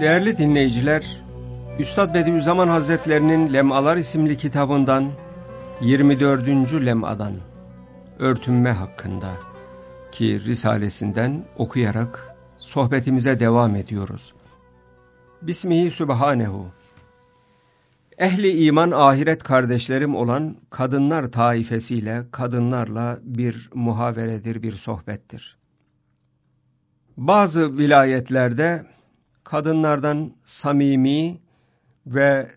Değerli dinleyiciler, Üstad Bediüzzaman Hazretlerinin Lemalar isimli kitabından 24. lemadan örtünme hakkında ki risalesinden okuyarak sohbetimize devam ediyoruz. Bismihi Sübhanehu. Ehli iman ahiret kardeşlerim olan kadınlar taifesiyle, kadınlarla bir muhaveredir, bir sohbettir. Bazı vilayetlerde kadınlardan samimi ve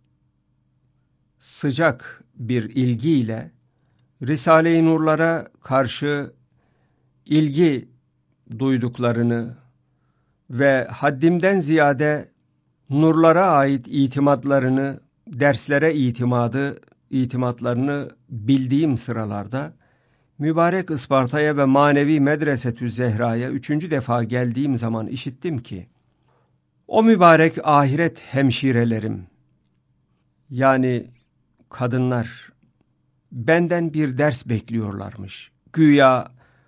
sıcak bir ilgiyle Risale-i Nurlara karşı ilgi duyduklarını ve haddimden ziyade nurlara ait itimatlarını, derslere itimatlarını bildiğim sıralarda mübarek Isparta'ya ve Manevi Medresetü Zehra'ya 3. defa geldiğim zaman işittim ki o mübarek ahiret hemşirelerim, yani kadınlar, benden bir ders bekliyorlarmış. Güya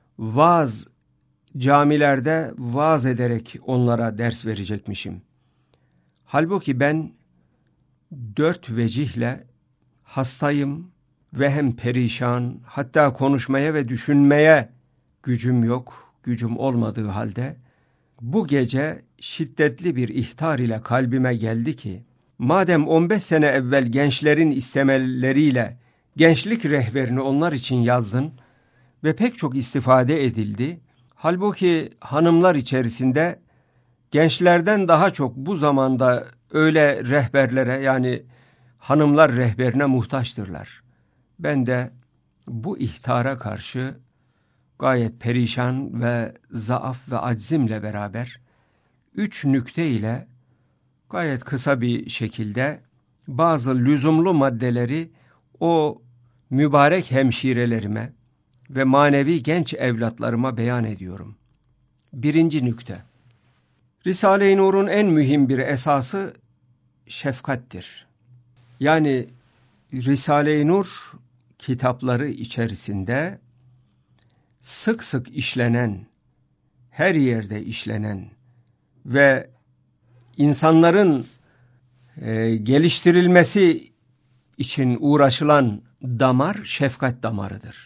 camilerde vaaz ederek onlara ders verecekmişim. Halbuki ben 4 vecihle hastayım ve hem perişan, hatta konuşmaya ve düşünmeye gücüm yok, gücüm olmadığı halde bu gece şiddetli bir ihtar ile kalbime geldi ki, madem 15 sene evvel gençlerin istemeleriyle gençlik rehberini onlar için yazdın ve pek çok istifade edildi, halbuki hanımlar içerisinde gençlerden daha çok bu zamanda öyle rehberlere, yani hanımlar rehberine muhtaçtırlar. Ben de bu ihtara karşı gayet perişan ve zaaf ve aczimle beraber 3 nükte ile gayet kısa bir şekilde bazı lüzumlu maddeleri o mübarek hemşirelerime ve manevi genç evlatlarıma beyan ediyorum. 1. nükte. Risale-i Nur'un en mühim bir esası şefkattir. Yani Risale-i Nur kitapları içerisinde sık sık işlenen, her yerde işlenen ve insanların geliştirilmesi için uğraşılan damar şefkat damarıdır.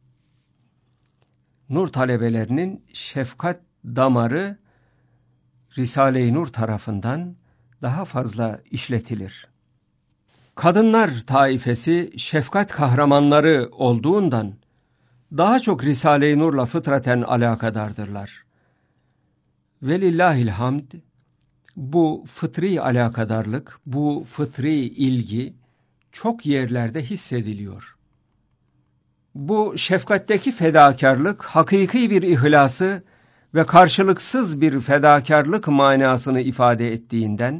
Nur talebelerinin şefkat damarı Risale-i Nur tarafından daha fazla işletilir. Kadınlar taifesi şefkat kahramanları olduğundan daha çok Risale-i Nur'la fıtraten alakadardırlar. Velillahilhamd, bu fıtri alakadarlık, bu fıtri ilgi çok yerlerde hissediliyor. Bu şefkatteki fedakarlık, hakiki bir ihlası ve karşılıksız bir fedakarlık manasını ifade ettiğinden,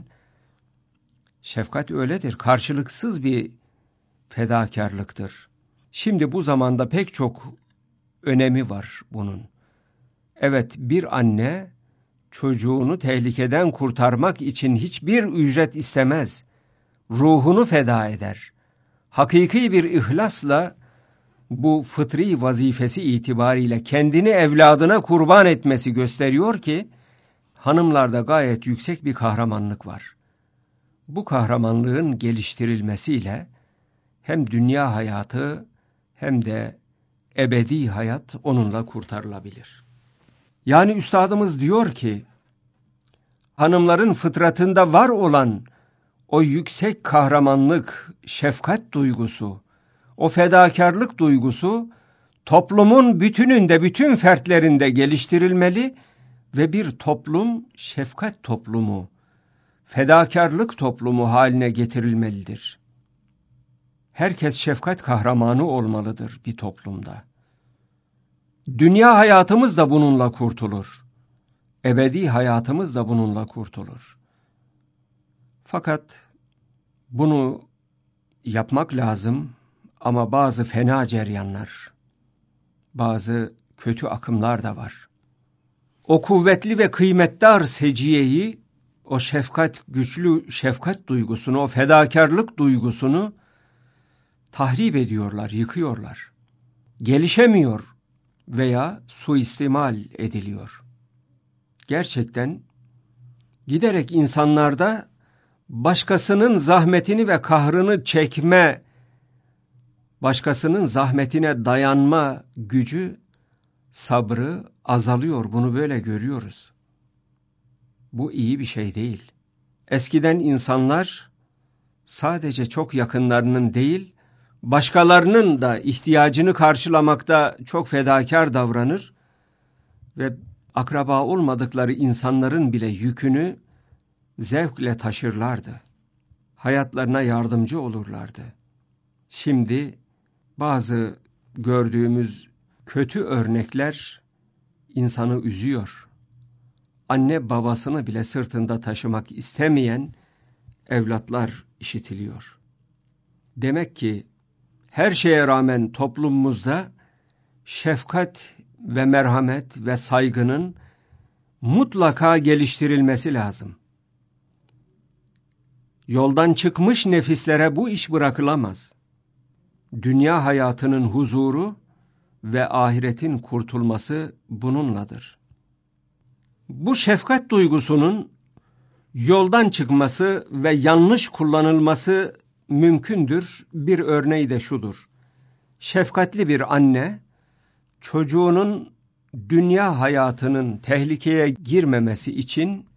şefkat öyledir, karşılıksız bir fedakarlıktır. Şimdi bu zamanda pek çok önemi var bunun. Evet, bir anne çocuğunu tehlikeden kurtarmak için hiçbir ücret istemez. Ruhunu feda eder. Hakiki bir ihlasla bu fıtri vazifesi itibariyle kendini evladına kurban etmesi gösteriyor ki hanımlarda gayet yüksek bir kahramanlık var. Bu kahramanlığın geliştirilmesiyle hem dünya hayatı hem de ebedi hayat onunla kurtarılabilir. Yani üstadımız diyor ki, hanımların fıtratında var olan o yüksek kahramanlık, şefkat duygusu, o fedakarlık duygusu toplumun bütününde, bütün fertlerinde geliştirilmeli ve bir toplum şefkat toplumu, fedakarlık toplumu haline getirilmelidir. Herkes şefkat kahramanı olmalıdır bir toplumda. Dünya hayatımız da bununla kurtulur. Ebedi hayatımız da bununla kurtulur. Fakat bunu yapmak lazım ama bazı fena ceryanlar, bazı kötü akımlar da var. O kuvvetli ve kıymetdar seciyeyi, o şefkat, güçlü şefkat duygusunu, o fedakarlık duygusunu tahrip ediyorlar, yıkıyorlar. Gelişemiyor veya suistimal ediliyor. Gerçekten giderek insanlarda başkasının zahmetini ve kahrını çekme, başkasının zahmetine dayanma gücü, sabrı azalıyor. Bunu böyle görüyoruz. Bu iyi bir şey değil. Eskiden insanlar sadece çok yakınlarının değil, başkalarının da ihtiyacını karşılamakta çok fedakar davranır ve akraba olmadıkları insanların bile yükünü zevkle taşırlardı. Hayatlarına yardımcı olurlardı. Şimdi bazı gördüğümüz kötü örnekler insanı üzüyor. Anne babasını bile sırtında taşımak istemeyen evlatlar işitiliyor. Demek ki her şeye rağmen toplumumuzda şefkat ve merhamet ve saygının mutlaka geliştirilmesi lazım. Yoldan çıkmış nefislere bu iş bırakılamaz. Dünya hayatının huzuru ve ahiretin kurtulması bununladır. Bu şefkat duygusunun yoldan çıkması ve yanlış kullanılması mümkündür. Bir örneği de şudur. Şefkatli bir anne, çocuğunun dünya hayatının tehlikeye girmemesi için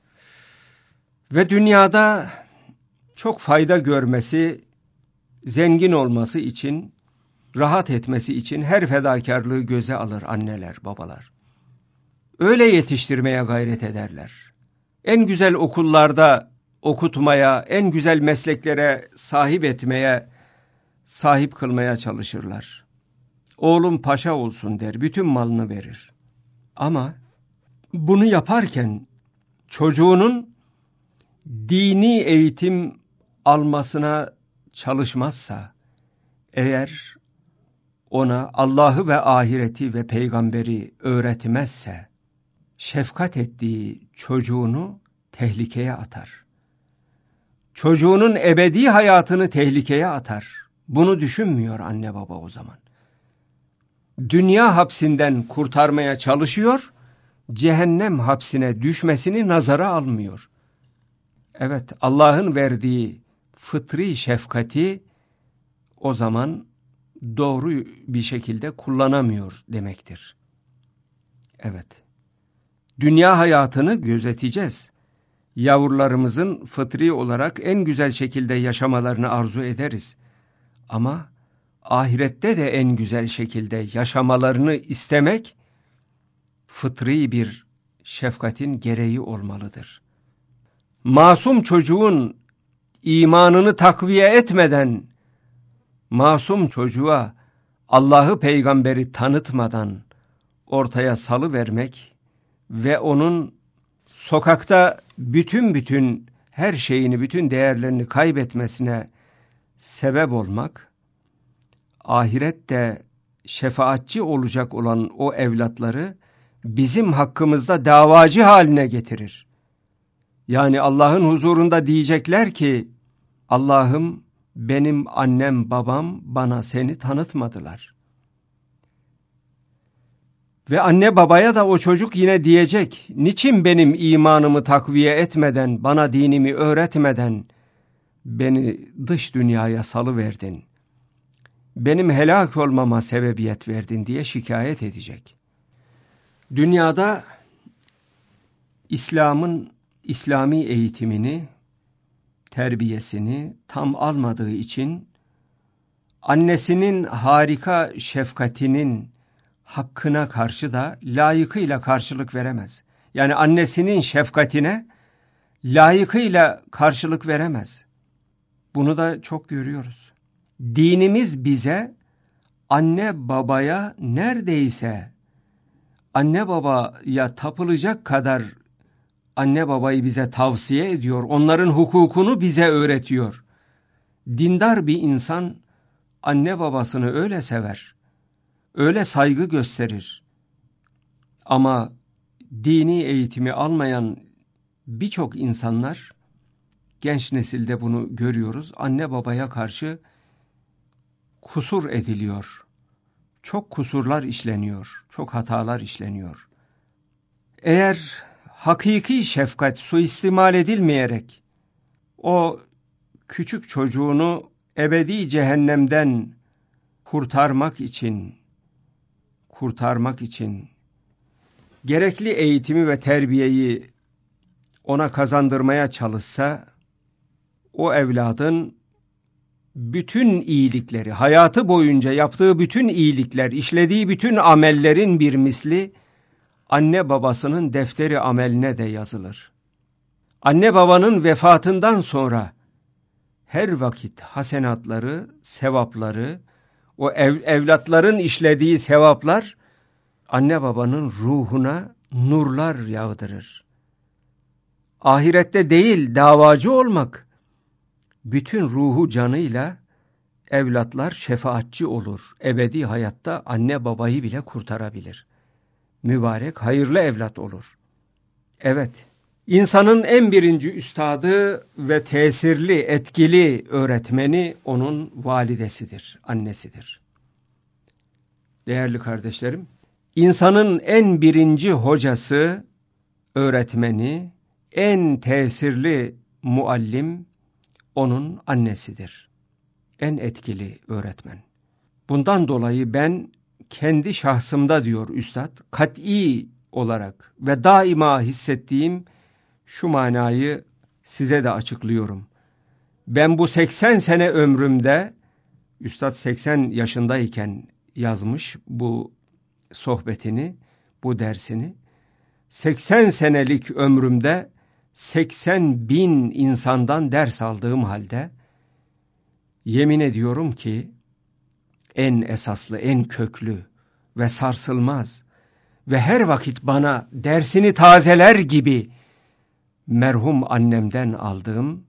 ve dünyada çok fayda görmesi, zengin olması için, rahat etmesi için her fedakarlığı göze alır anneler, babalar. Öyle yetiştirmeye gayret ederler. En güzel okullarda okutmaya, en güzel mesleklere sahip etmeye, sahip kılmaya çalışırlar. Oğlum paşa olsun der, bütün malını verir. Ama bunu yaparken çocuğunun dini eğitim almasına çalışmazsa, eğer ona Allah'ı ve ahireti ve peygamberi öğretmezse, şefkat ettiği çocuğunu tehlikeye atar. Çocuğunun ebedi hayatını tehlikeye atar. Bunu düşünmüyor anne baba o zaman. Dünya hapsinden kurtarmaya çalışıyor, cehennem hapsine düşmesini nazara almıyor. Evet, Allah'ın verdiği fıtri şefkati o zaman doğru bir şekilde kullanamıyor demektir. Evet, dünya hayatını gözeteceğiz. Yavrularımızın fıtri olarak en güzel şekilde yaşamalarını arzu ederiz. Ama ahirette de en güzel şekilde yaşamalarını istemek, fıtri bir şefkatin gereği olmalıdır. Masum çocuğun imanını takviye etmeden, masum çocuğa Allah'ı peygamberi tanıtmadan ortaya salıvermek ve onun sokakta bütün her şeyini, bütün değerlerini kaybetmesine sebep olmak, ahirette şefaatçi olacak olan o evlatları bizim hakkımızda davacı haline getirir. Yani Allah'ın huzurunda diyecekler ki, Allah'ım benim annem babam bana seni tanıtmadılar. Ve anne babaya da o çocuk yine diyecek, niçin benim imanımı takviye etmeden, bana dinimi öğretmeden beni dış dünyaya salıverdin, benim helak olmama sebebiyet verdin diye şikayet edecek. Dünyada İslami eğitimini, terbiyesini tam almadığı için annesinin harika şefkatinin hakkına karşı da layıkıyla karşılık veremez. Yani annesinin şefkatine layıkıyla karşılık veremez. Bunu da çok görüyoruz. Dinimiz bize anne babaya neredeyse anne babaya tapılacak kadar anne babayı bize tavsiye ediyor. Onların hukukunu bize öğretiyor. Dindar bir insan anne babasını öyle sever, öyle saygı gösterir. Ama dini eğitimi almayan birçok insanlar, genç nesilde bunu görüyoruz, anne babaya karşı kusur ediliyor. Çok kusurlar işleniyor, çok hatalar işleniyor. Eğer hakiki şefkat suistimal edilmeyerek o küçük çocuğunu ebedi cehennemden kurtarmak için gerekli eğitimi ve terbiyeyi ona kazandırmaya çalışsa, o evladın bütün iyilikleri, hayatı boyunca yaptığı bütün iyilikler, işlediği bütün amellerin bir misli, anne babasının defteri ameline de yazılır. Anne babanın vefatından sonra her vakit hasenatları, sevapları, o evlatların işlediği sevaplar, anne babanın ruhuna nurlar yağdırır. Ahirette değil, davacı olmak, bütün ruhu canıyla evlatlar şefaatçi olur. Ebedi hayatta anne babayı bile kurtarabilir. Mübarek, hayırlı evlat olur. Evet, insanın en birinci üstadı ve tesirli, etkili öğretmeni onun validesidir, annesidir. Değerli kardeşlerim, insanın en birinci hocası, öğretmeni, en tesirli muallim onun annesidir. En etkili öğretmen. Bundan dolayı ben kendi şahsımda diyor üstad, kat'i olarak ve daima hissettiğim şu manayı size de açıklıyorum. Ben bu 80 sene ömrümde, üstad 80 yaşındayken yazmış bu sohbetini, bu dersini, 80 senelik ömrümde 80.000 insandan ders aldığım halde, yemin ediyorum ki en esaslı, en köklü ve sarsılmaz ve her vakit bana dersini tazeler gibi merhum annemden aldığım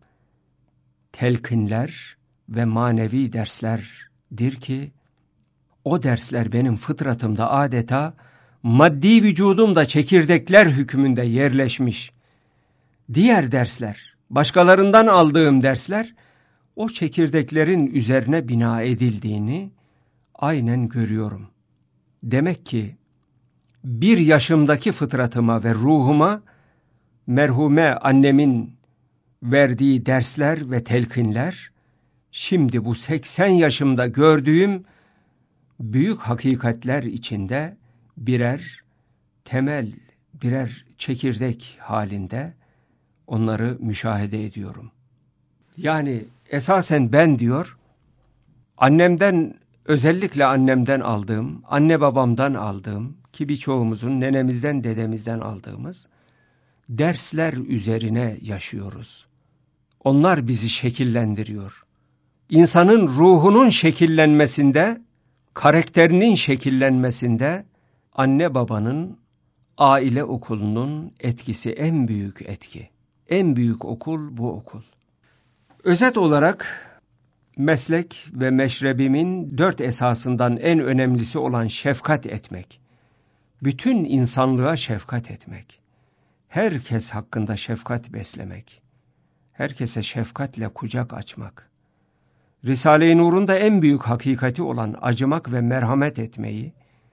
telkinler ve manevi derslerdir ki, o dersler benim fıtratımda adeta maddi vücudumda çekirdekler hükmünde yerleşmiş. Diğer dersler, başkalarından aldığım dersler, o çekirdeklerin üzerine bina edildiğini aynen görüyorum. Demek ki bir yaşımdaki fıtratıma ve ruhuma merhume annemin verdiği dersler ve telkinler, şimdi bu 80 yaşımda gördüğüm büyük hakikatler içinde birer temel, birer çekirdek halinde onları müşahede ediyorum. Yani esasen ben diyor, annemden, özellikle annemden aldığım, anne babamdan aldığım, ki birçoğumuzun nenemizden, dedemizden aldığımız dersler üzerine yaşıyoruz. Onlar bizi şekillendiriyor. İnsanın ruhunun şekillenmesinde, karakterinin şekillenmesinde anne babanın, aile okulunun etkisi en büyük etki. En büyük okul bu okul. Özet olarak meslek ve meşrebimin 4 esasından en önemlisi olan şefkat etmek. Bütün insanlığa şefkat etmek. Herkes hakkında şefkat beslemek. Herkese şefkatle kucak açmak. Risale-i Nur'un da en büyük hakikati olan acımak ve merhamet etmeyi,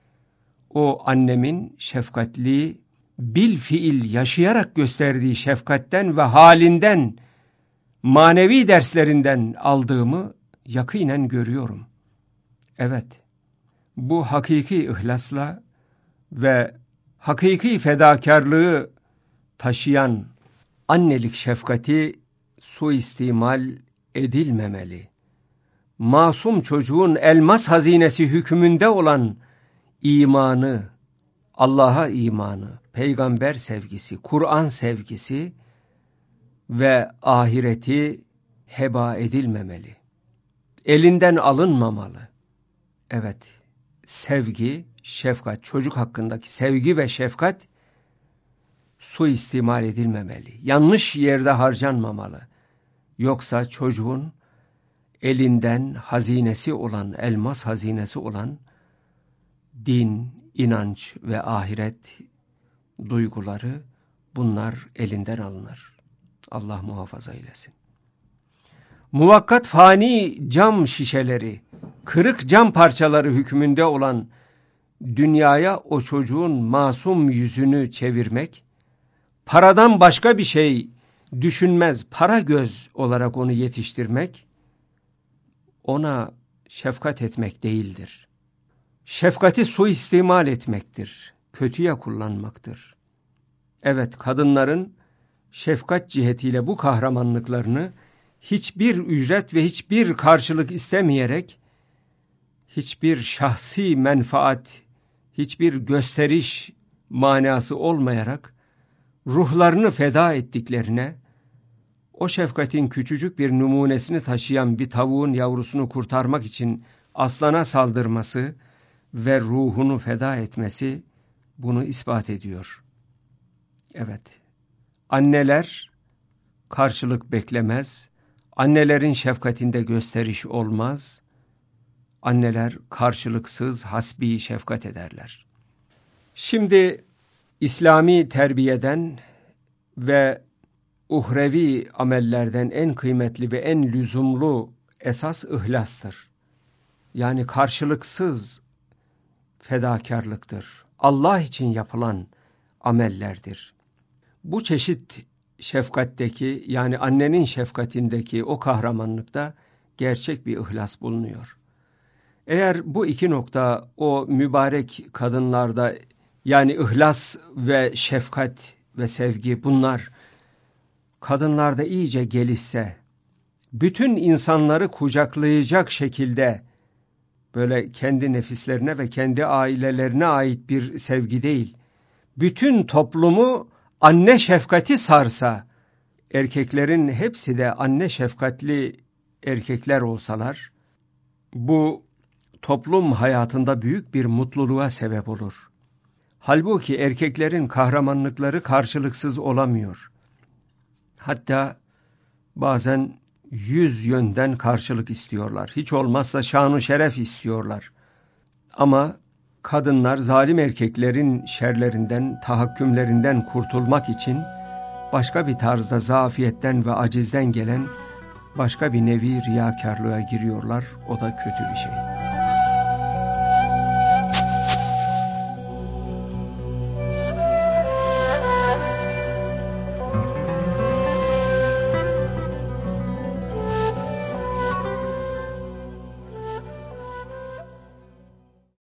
o annemin şefkatli, bil fiil yaşayarak gösterdiği şefkatten ve halinden, manevi derslerinden aldığımı yakinen görüyorum. Evet, bu hakiki ihlasla ve hakiki fedakarlığı taşıyan annelik şefkati suistimal edilmemeli. Masum çocuğun elmas hazinesi hükmünde olan imanı, Allah'a imanı, peygamber sevgisi, Kur'an sevgisi ve ahireti heba edilmemeli. Elinden alınmamalı. Evet, sevgi, şefkat, çocuk hakkındaki sevgi ve şefkat suistimal edilmemeli. Yanlış yerde harcanmamalı. Yoksa çocuğun elinden hazinesi olan, elmas hazinesi olan din, inanç ve ahiret duyguları, bunlar elinden alınır. Allah muhafaza eylesin. Muvakkat fani cam şişeleri, kırık cam parçaları hükmünde olan dünyaya o çocuğun masum yüzünü çevirmek, paradan başka bir şey düşünmez, para göz olarak onu yetiştirmek, ona şefkat etmek değildir. Şefkati suistimal etmektir, kötüye kullanmaktır. Evet, kadınların şefkat cihetiyle bu kahramanlıklarını hiçbir ücret ve hiçbir karşılık istemeyerek, hiçbir şahsi menfaat, hiçbir gösteriş manası olmayarak ruhlarını feda ettiklerine, o şefkatin küçücük bir numunesini taşıyan bir tavuğun yavrusunu kurtarmak için aslana saldırması ve ruhunu feda etmesi bunu ispat ediyor. Evet, anneler karşılık beklemez, annelerin şefkatinde gösteriş olmaz, anneler karşılıksız hasbi şefkat ederler. Şimdi İslami terbiyeden ve uhrevi amellerden en kıymetli ve en lüzumlu esas ihlastır. Yani karşılıksız fedakarlıktır. Allah için yapılan amellerdir. Bu çeşit şefkatteki, yani annenin şefkatindeki o kahramanlıkta gerçek bir ihlas bulunuyor. Eğer bu iki nokta o mübarek kadınlarda, yani ihlas ve şefkat ve sevgi, bunlar kadınlarda iyice gelişse, bütün insanları kucaklayacak şekilde, böyle kendi nefislerine ve kendi ailelerine ait bir sevgi değil, bütün toplumu anne şefkati sarsa, erkeklerin hepsi de anne şefkatli erkekler olsalar, bu toplum hayatında büyük bir mutluluğa sebep olur. Halbuki erkeklerin kahramanlıkları karşılıksız olamıyor. Hatta bazen 100 yönden karşılık istiyorlar. Hiç olmazsa şan-ı şeref istiyorlar. Ama kadınlar zalim erkeklerin şerlerinden, tahakkümlerinden kurtulmak için başka bir tarzda zafiyetten ve acizden gelen başka bir nevi riyakarlığa giriyorlar. O da kötü bir şey.